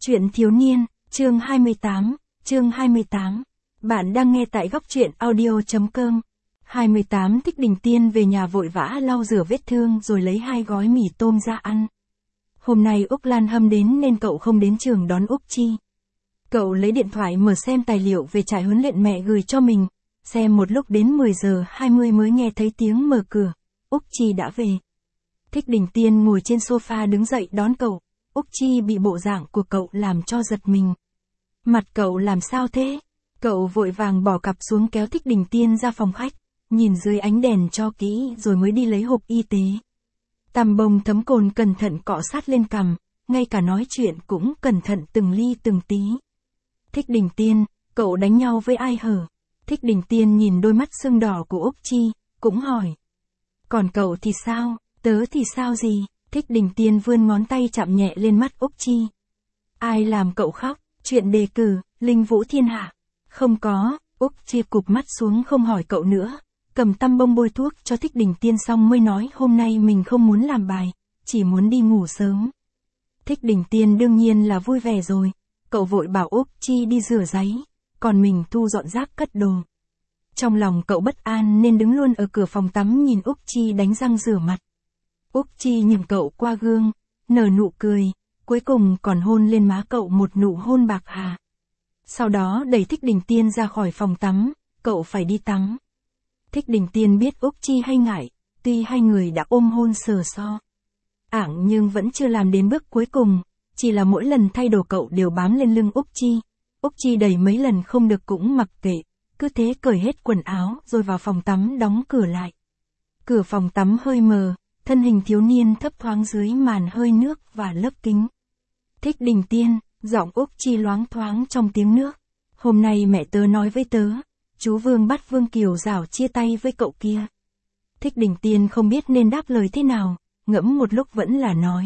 Truyện thiếu niên, chương 28, Bạn đang nghe tại góc truyện audio.com. 28 Thích Đình Tiên về nhà vội vã lau rửa vết thương rồi lấy 2 gói mì tôm ra ăn. Hôm nay Úc Lan Hâm đến nên cậu không đến trường đón Úc Chi. Cậu lấy điện thoại mở xem tài liệu về trại huấn luyện mẹ gửi cho mình, xem một lúc đến 10 giờ 20 mới nghe thấy tiếng mở cửa, Úc Chi đã về. Thích Đình Tiên ngồi trên sofa đứng dậy đón cậu. Úc Chi bị bộ dạng của cậu làm cho giật mình. Mặt cậu làm sao thế? Cậu vội vàng bỏ cặp xuống kéo Thích Đình Tiên ra phòng khách, nhìn dưới ánh đèn cho kỹ rồi mới đi lấy hộp y tế. Tằm bông thấm cồn cẩn thận cọ sát lên cằm, ngay cả nói chuyện cũng cẩn thận từng ly từng tí. Thích Đình Tiên, cậu đánh nhau với ai hở? Thích Đình Tiên nhìn đôi mắt sưng đỏ của Úc Chi, cũng hỏi. Còn cậu thì sao, tớ thì sao gì? Thích Đình Tiên vươn ngón tay chạm nhẹ lên mắt Úc Chi. Ai làm cậu khóc? Chuyện đề cử, Linh Vũ Thiên Hạ. Không có, Úc Chi cụp mắt xuống không hỏi cậu nữa, cầm tăm bông bôi thuốc cho Thích Đình Tiên xong mới nói hôm nay mình không muốn làm bài, chỉ muốn đi ngủ sớm. Thích Đình Tiên đương nhiên là vui vẻ rồi, cậu vội bảo Úc Chi đi rửa giấy, còn mình thu dọn rác cất đồ. Trong lòng cậu bất an nên đứng luôn ở cửa phòng tắm nhìn Úc Chi đánh răng rửa mặt. Úc Chi nhìn cậu qua gương, nở nụ cười, cuối cùng còn hôn lên má cậu một nụ hôn bạc hà. Sau đó đẩy Thích Đình Tiên ra khỏi phòng tắm, cậu phải đi tắm. Thích Đình Tiên biết Úc Chi hay ngại, tuy hai người đã ôm hôn sờ so ảng nhưng vẫn chưa làm đến bước cuối cùng, chỉ là mỗi lần thay đồ cậu đều bám lên lưng Úc Chi. Úc Chi đẩy mấy lần không được cũng mặc kệ, cứ thế cởi hết quần áo rồi vào phòng tắm đóng cửa lại. Cửa phòng tắm hơi mờ, thân hình thiếu niên thấp thoáng dưới màn hơi nước và lớp kính. Thích Đình Tiên, giọng Úc Chi loáng thoáng trong tiếng nước. Hôm nay mẹ tớ nói với tớ, chú Vương bắt Vương Kiều Giảo chia tay với cậu kia. Thích Đình Tiên không biết nên đáp lời thế nào, ngẫm một lúc vẫn là nói.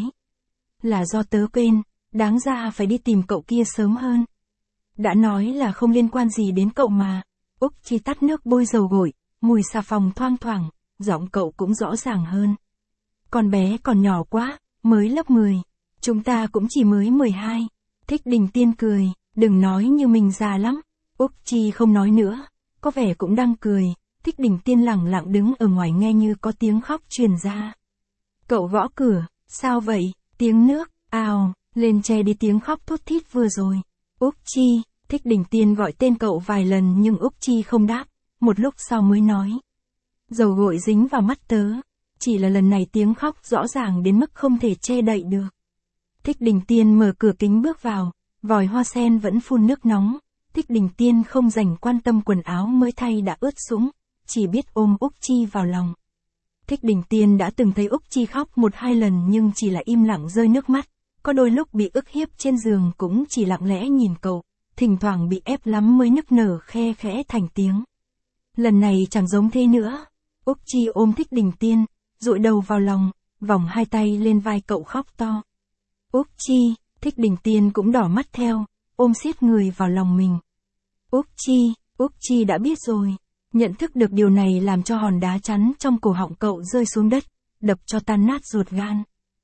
Là do tớ quên, đáng ra phải đi tìm cậu kia sớm hơn. Đã nói là không liên quan gì đến cậu mà. Úc Chi tắt nước bôi dầu gội, mùi xà phòng thoang thoảng, giọng cậu cũng rõ ràng hơn. Con bé còn nhỏ quá, mới lớp 10. Chúng ta cũng chỉ mới 12. Thích Đình Tiên cười, đừng nói như mình già lắm. Úc Chi không nói nữa, có vẻ cũng đang cười. Thích Đình Tiên lẳng lặng đứng ở ngoài nghe như có tiếng khóc truyền ra. Cậu gõ cửa, sao vậy? Tiếng nước, ào, lên che đi tiếng khóc thút thít vừa rồi. Úc Chi, Thích Đình Tiên gọi tên cậu vài lần nhưng Úc Chi không đáp, một lúc sau mới nói. Dầu gội dính vào mắt tớ. Chỉ là lần này tiếng khóc rõ ràng đến mức không thể che đậy được. Thích Đình Tiên mở cửa kính bước vào, vòi hoa sen vẫn phun nước nóng. Thích Đình Tiên không dành quan tâm quần áo mới thay đã ướt sũng, chỉ biết ôm Úc Chi vào lòng. Thích Đình Tiên đã từng thấy Úc Chi khóc 1-2 lần nhưng chỉ là im lặng rơi nước mắt, có đôi lúc bị ức hiếp trên giường cũng chỉ lặng lẽ nhìn cậu, thỉnh thoảng bị ép lắm mới nức nở khe khẽ thành tiếng. Lần này chẳng giống thế nữa, Úc Chi ôm Thích Đình Tiên, dụi đầu vào lòng, vòng hai tay lên vai cậu khóc to. Úc Chi, Thích Đình Tiên cũng đỏ mắt theo, ôm siết người vào lòng mình. Úc Chi đã biết rồi. Nhận thức được điều này làm cho hòn đá chắn trong cổ họng cậu rơi xuống đất, đập cho tan nát ruột gan.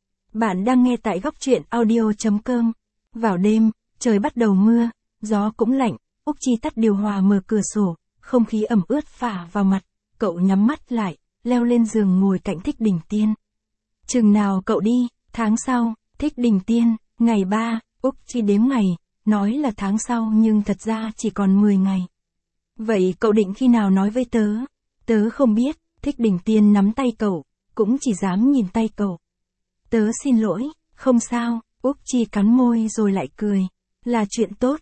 Bạn đang nghe tại góc truyện audio.com. Vào đêm, trời bắt đầu mưa, gió cũng lạnh, Úc Chi tắt điều hòa mở cửa sổ, không khí ẩm ướt phả vào mặt, cậu nhắm mắt lại, leo lên giường ngồi cạnh Thích Đình Tiên. Chừng nào cậu đi? Tháng sau. Thích Đình Tiên, ngày 3, Úc Chi đếm ngày, nói là tháng sau nhưng thật ra chỉ còn 10 ngày. Vậy cậu định khi nào nói với tớ? Tớ không biết. Thích Đình Tiên nắm tay cậu, cũng chỉ dám nhìn tay cậu. Tớ xin lỗi, không sao. Úc Chi cắn môi rồi lại cười. Là chuyện tốt,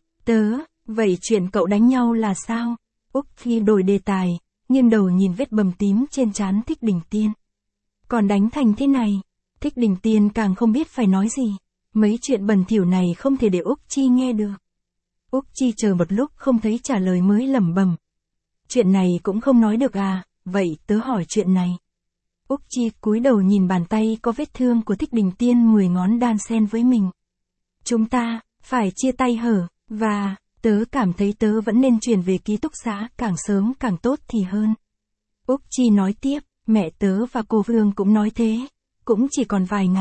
vậy chuyện cậu đánh nhau là sao? Úc Chi đổi đề tài, nghiêng đầu nhìn vết bầm tím trên trán Thích Đình Tiên. Còn đánh thành thế này, Thích Đình Tiên càng không biết phải nói gì. Mấy chuyện bẩn thỉu này không thể để Úc Chi nghe được. Úc Chi chờ một lúc không thấy trả lời mới lẩm bẩm. Chuyện này cũng không nói được à, vậy tớ hỏi chuyện này. Úc Chi cúi đầu nhìn bàn tay có vết thương của Thích Đình Tiên 10 ngón đan xen với mình. Chúng ta, phải chia tay hở, và, tớ cảm thấy tớ vẫn nên chuyển về ký túc xá càng sớm càng tốt thì hơn. Úc Chi nói tiếp, mẹ tớ và cô Vương cũng nói thế, cũng chỉ còn vài ngày,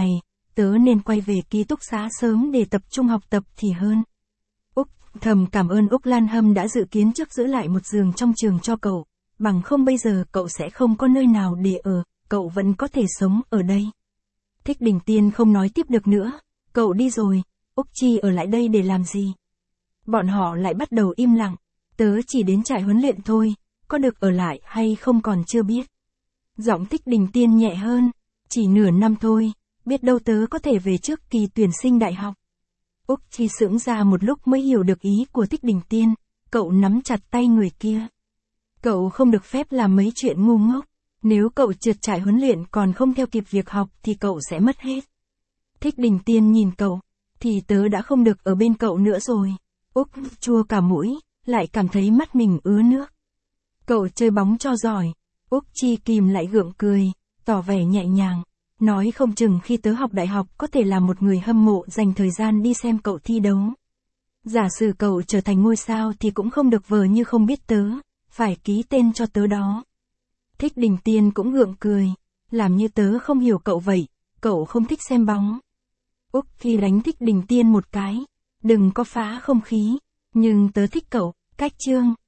tớ nên quay về ký túc xá sớm để tập trung học tập thì hơn. Úc thầm cảm ơn Úc Lan Hâm đã dự kiến trước giữ lại một giường trong trường cho cậu, bằng không bây giờ cậu sẽ không có nơi nào để ở, cậu vẫn có thể sống ở đây. Thích Đình Tiên không nói tiếp được nữa, cậu đi rồi, Úc Chi ở lại đây để làm gì? Bọn họ lại bắt đầu im lặng, tớ chỉ đến trại huấn luyện thôi, có được ở lại hay không còn chưa biết. Giọng Thích Đình Tiên nhẹ hơn, chỉ nửa năm thôi, biết đâu tớ có thể về trước kỳ tuyển sinh đại học. Úc Chi sững ra một lúc mới hiểu được ý của Thích Đình Tiên, cậu nắm chặt tay người kia. Cậu không được phép làm mấy chuyện ngu ngốc, nếu cậu trượt trại huấn luyện còn không theo kịp việc học thì cậu sẽ mất hết. Thích Đình Tiên nhìn cậu, thì tớ đã không được ở bên cậu nữa rồi. Úc chua cả mũi, lại cảm thấy mắt mình ứa nước. Cậu chơi bóng cho giỏi. Úc Chi kìm lại gượng cười, tỏ vẻ nhẹ nhàng. Nói không chừng khi tớ học đại học có thể là một người hâm mộ dành thời gian đi xem cậu thi đấu. Giả sử cậu trở thành ngôi sao thì cũng không được vờ như không biết tớ, phải ký tên cho tớ đó. Thích Đình Tiên cũng gượng cười, làm như tớ không hiểu cậu vậy, cậu không thích xem bóng. Úc Chi đánh Thích Đình Tiên một cái, đừng có phá không khí, nhưng tớ thích cậu, cách chương.